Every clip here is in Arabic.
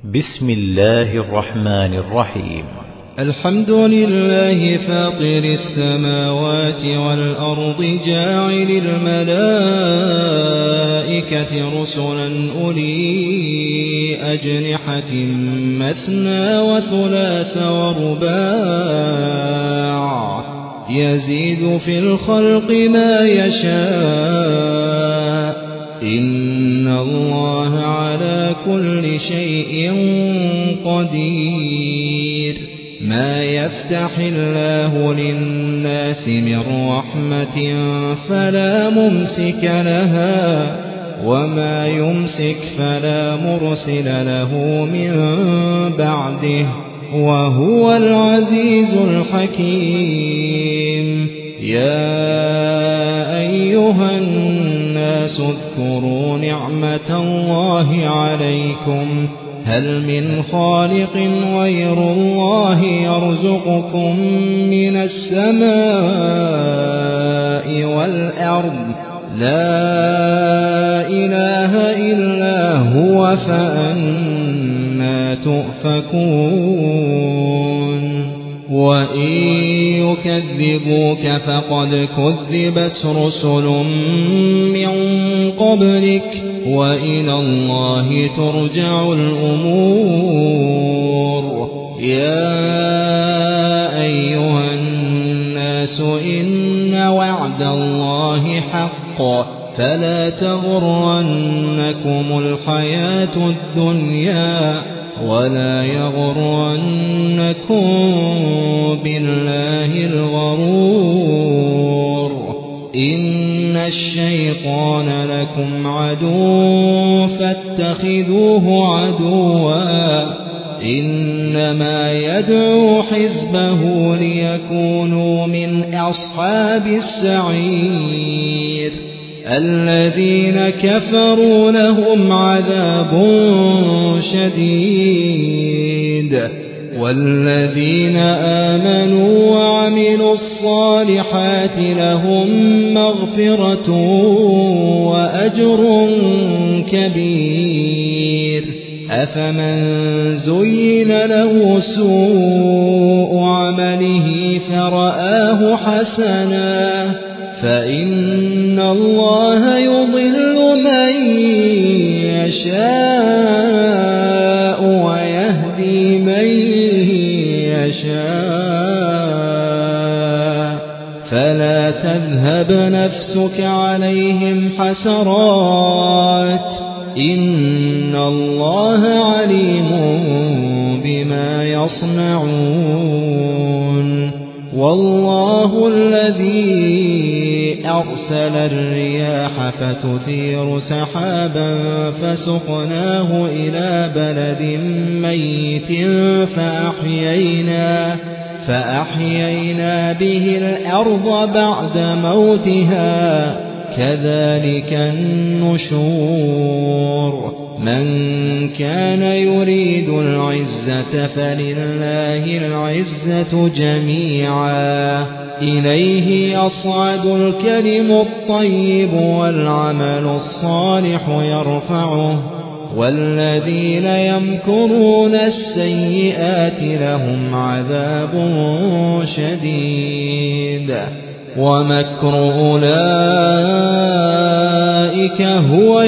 بسم الله الرحمن الرحيم. الحمد لله فاطر السماوات والأرض جاعل الملائكة رسلا أولي أجنحة مثنى وثلاث ورباع يزيد في الخلق ما يشاء إن الله على كل شيء قدير. ما يفتح الله للناس من رحمة فلا ممسك لها وما يمسك فلا مرسل له من بعده وهو العزيز الحكيم. يا أيها الناس اذكروا نعمة الله عليكم هل من خالق غير الله يرزقكم من السماء والأرض لا إله إلا هو فأنى تؤفكون. وإن يكذبوك فقد كذبت رسل من قبلك وإلى الله ترجع الأمور. يا أيها الناس إن وعد الله حق فلا تغرنكم الحياة الدنيا ولا يغرنكم بالله الغرور. إن الشيطان لكم عدو فاتخذوه عدوا إنما يدعو حزبه ليكونوا من أصحاب السعير. الذين كفروا لهم عذاب شديد والذين آمنوا وعملوا الصالحات لهم مغفرة وأجر كبير. أفمن زين له سوء عمله فرآه حسنا فإن الله يضل من يشاء ويهدي من يشاء فلا تذهب نفسك عليهم حسرات إن الله عليم بما يصنعون. والله الذي أرسل الرياح فتثير سحابا فسقناه إلى بلد ميت فأحيينا به الأرض بعد موتها كذلك النشور. من كان يريد العزة فلله العزة جميعا إليه يصعد الكلم الطيب والعمل الصالح يرفعه والذين يمكرون السيئات لهم عذاب شديد. ومكر أولئك هو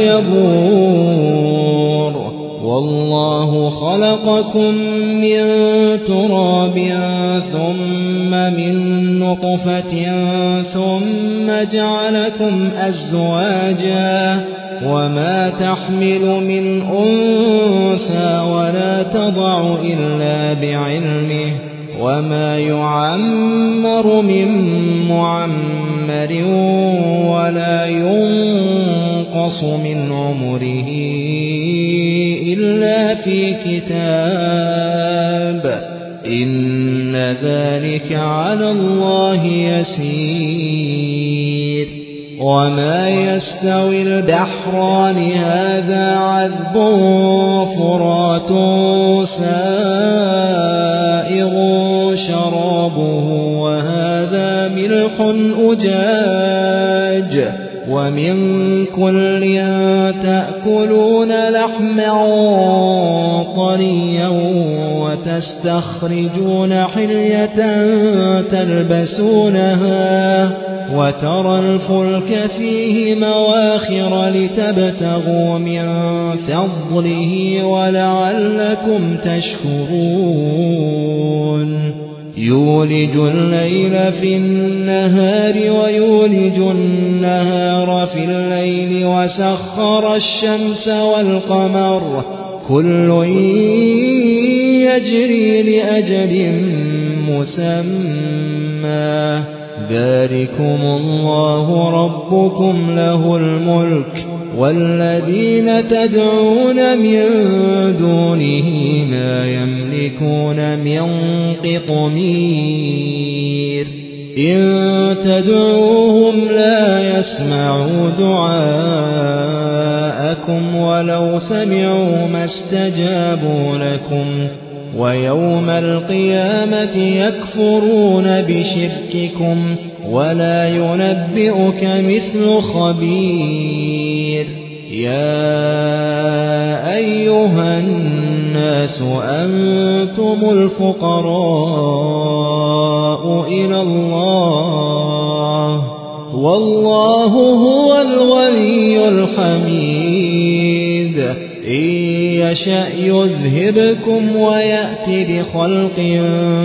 يبور. والله خلقكم من تراب ثم من نطفة ثم جعلكم أزواجا وما تحمل من أنثى ولا تضع إلا بعلمه وما يعمر من معمر ولا ينقص من عمره إلا في كتاب إن ذلك على الله يسير. وما يستوي البحران هذا عذب فرات سائغ شرابه وهذا ملح أجاج ومن كل تأكلون لحما طريا وتستخرجون حلية تلبسونها وترى الفلك فيه مواخر لتبتغوا من فضله ولعلكم تشكرون يولج الليل في النهار ويولج النهار في الليل وسخر الشمس والقمر كل يجري لأجل مسمى ذلكم الله ربكم له الملك والذين تدعون من دونه ما يملكون من قطمير إن تدعوهم لا يسمعوا دعاءكم ولو سمعوا ما استجابوا لكم ويوم القيامة يكفرون بشرككم ولا ينبئك مثل خبير يا أيها الناس أنتم الفقراء إلى الله والله هو الغني الحميد إن يشأ يذهبكم ويأتي بخلق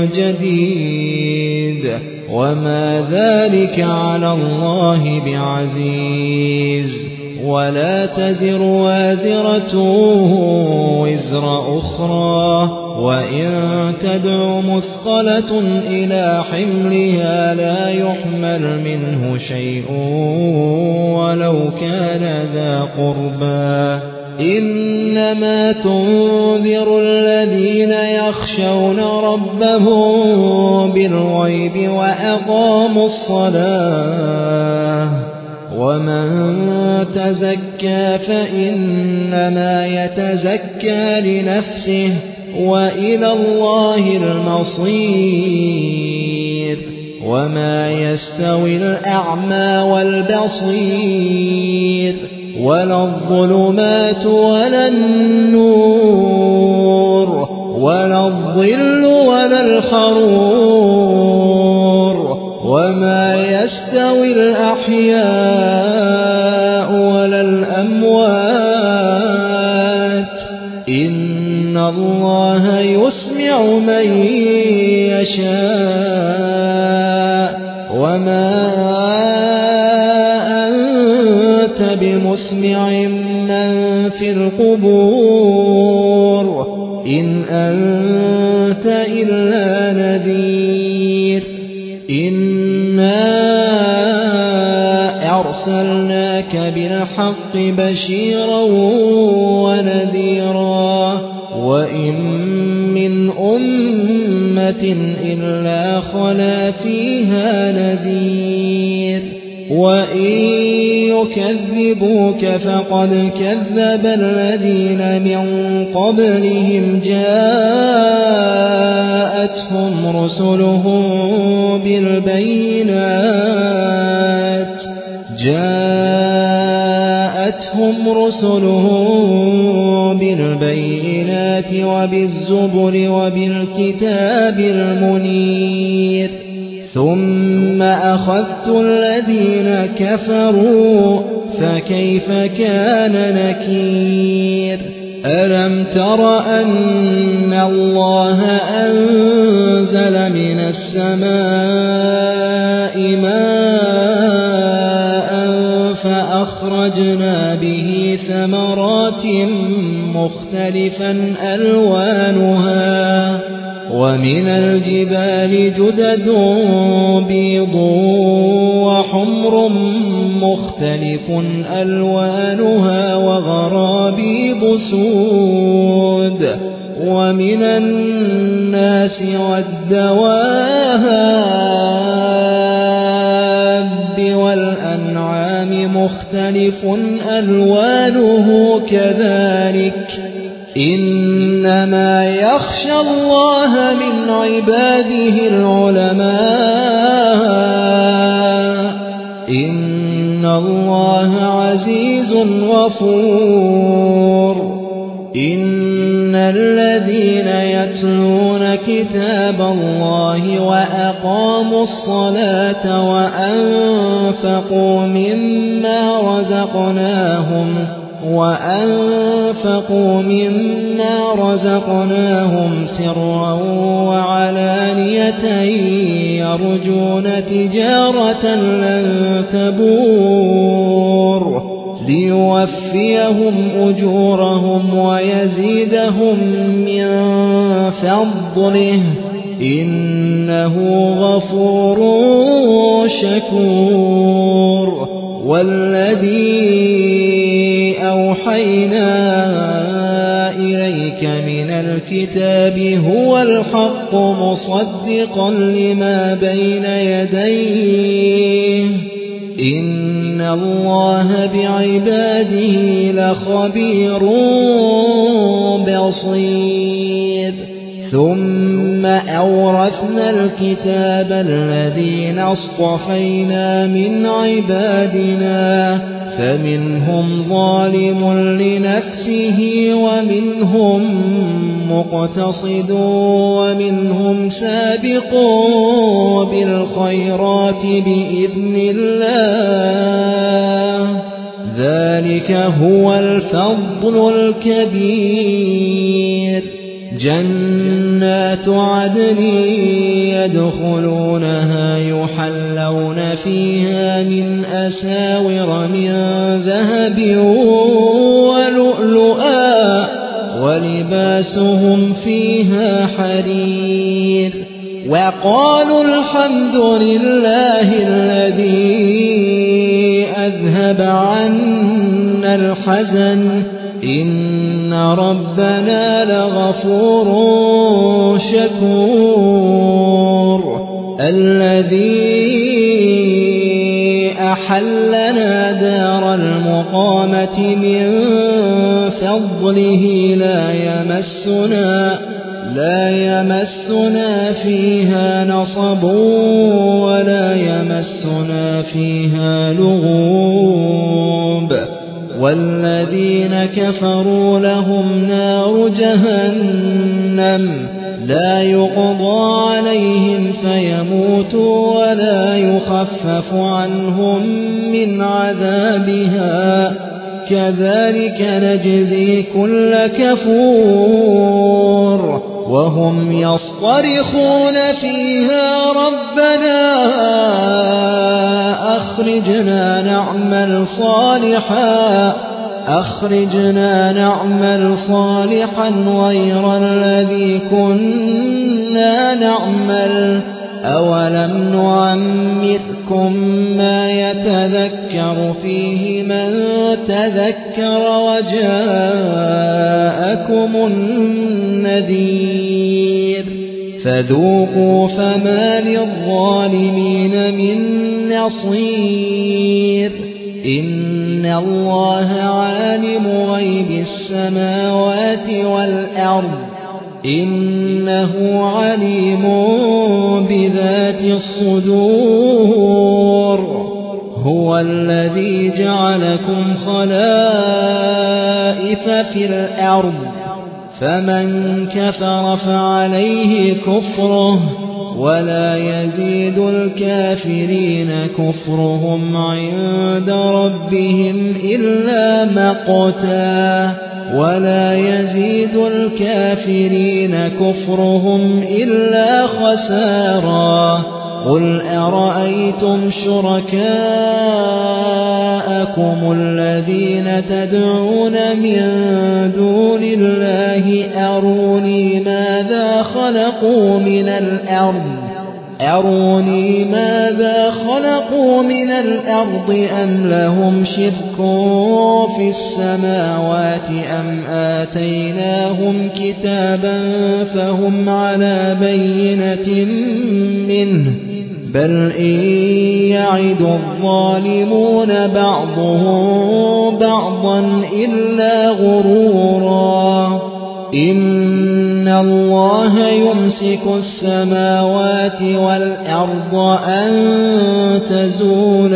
جديد وما ذلك على الله بعزيز ولا تزر وازرة وزر أخرى وإن تدع مثقلة إلى حملها لا يحمل منه شيء ولو كان ذا قربى إنما تنذر الذين يخشون ربهم بالغيب وأقاموا الصلاة ومن تزكى فإنما يتزكى لنفسه وإلى الله المصير وما يستوي الأعمى والبصير ولا الظلمات ولا النور ولا الظل ولا الحرور وما يستوي الأحياء ولا الأموات إن الله يسمع من يشاء وما أنت بمسمع من في القبور إن أنت إلا نذير إنا أرسلناك بالحق بشيرا ونذيرا وإن من أمة إلا خلا فيها نذير وإن يكذبوك فقد كذب الذين من قبلهم جاءتهم رسلهم بالبينات وبالزبر وبالكتاب المنير ثم أخذت الذين كفروا فكيف كان نكير ألم تر أن الله أنزل من السماء ماء فأخرجنا به ثمرات مختلفا ألوانها ومن الجبال جدد بيض وحمر مختلف ألوانها وغرابيب سود ومن الناس والدواب والأنعام مختلف ألوانه كذلك إنما يخشى الله من عباده العلماء إن الله عزيز غفور إن الذين يتلون كتاب الله وأقاموا الصلاة وأنفقوا مما رزقناهم سرا وعلانية يرجون تجارة لن تبور ليوفيهم أجورهم ويزيدهم من فضله إنه غفور شكور والذي أوحينا إليك من الكتاب هو الحق مصدقا لما بين يديه إن الله بعباده لخبير بصير ثم أورثنا الكتاب الذين اصطفينا من عبادنا فمنهم ظالم لنفسه ومنهم مقتصد ومنهم سابق بالخيرات بإذن الله ذلك هو الفضل الكبير جنات عدن يدخلونها يحلون فيها من أساور من ذهب ولؤلؤا ولباسهم فيها حرير وقالوا الحمد لله الذي أذهب عنا الحزن إن ربنا لغفور شكور الذي أحلنا دار المقامة من فضله لا يمسنا فيها نصب ولا يمسنا فيها لغوب والذين كفروا لهم نار جهنم لا يقضى عليهم فيموتوا ولا يخفف عنهم من عذابها كذلك نجزي كل كفور وهم يصطرخون فيها ربنا أخرجنا نعمل صالحا غير الذي كنا نعمل أولم نعمركم ما يتذكر فيه من تذكر وجاءكم النذير فذوقوا فما للظالمين من نصير إن الله عالم غيب السماوات والأرض إنه عليم بذات الصدور هو الذي جعلكم خلائف في الأرض فمن كفر فعليه كفره ولا يزيد الكافرين كفرهم عند ربهم إلا مقتا ولا يزيد الكافرين كفرهم إلا خسارا قل أرأيتم شركاءكم الذين تدعون من دون الله أروني ماذا خلقوا من الأرض أم لهم شرك في السماوات أم آتيناهم كتابا فهم على بينة منه بل إن يعد الظالمون بعضهم بعضا إلا غرورا إن الله يمسك السماوات والأرض أن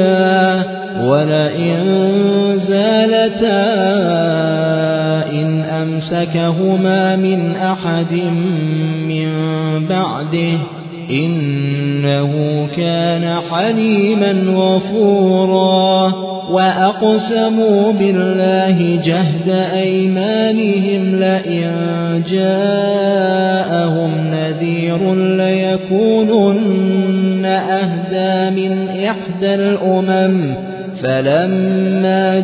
تزولا ولئن زالتا إن أمسكهما من أحد من بعده إنه كان حليما غفورا وأقسموا بالله جهد أيمانهم لئن جاءهم نذير ليكونن أهدى من إحدى الأمم فلما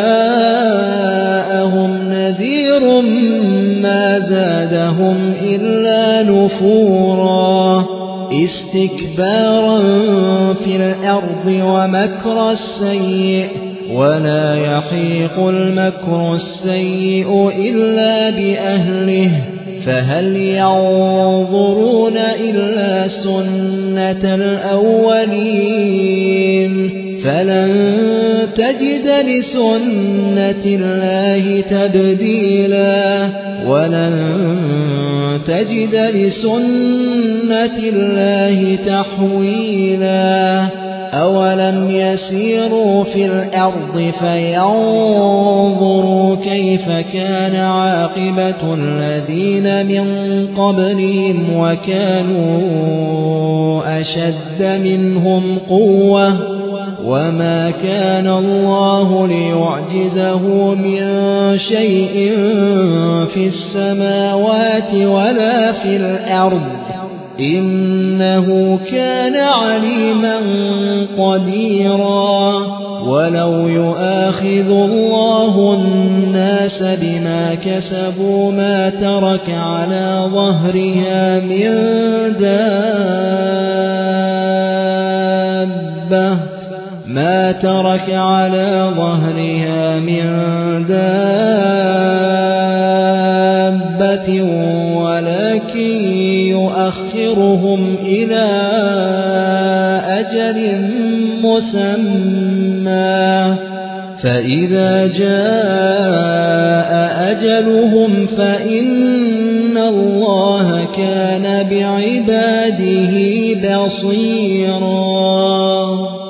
جاءهم نذير ما زادهم إلا نفورا استكبارا في الأرض ومكر السيء ولا يحيق المكر السيء إلا بأهله فهل ينظرون إلا سنة الأولين فلن تجد لسنة الله تبديلا ولن تجد لسنة الله تحويلا أولم يسيروا في الأرض فينظروا كيف كان عاقبة الذين من قبلهم وكانوا أشد منهم قوة وما كان الله ليعجزه من شيء في السماوات ولا في الأرض إنه كان عليما قديرا ولو يؤاخذ الله الناس بما كسبوا ما ترك على ظهرها من دابة ولكن يؤخرهم إلى أجل مسمى فإذا جاء أجلهم فإن الله كان بعباده بصيرا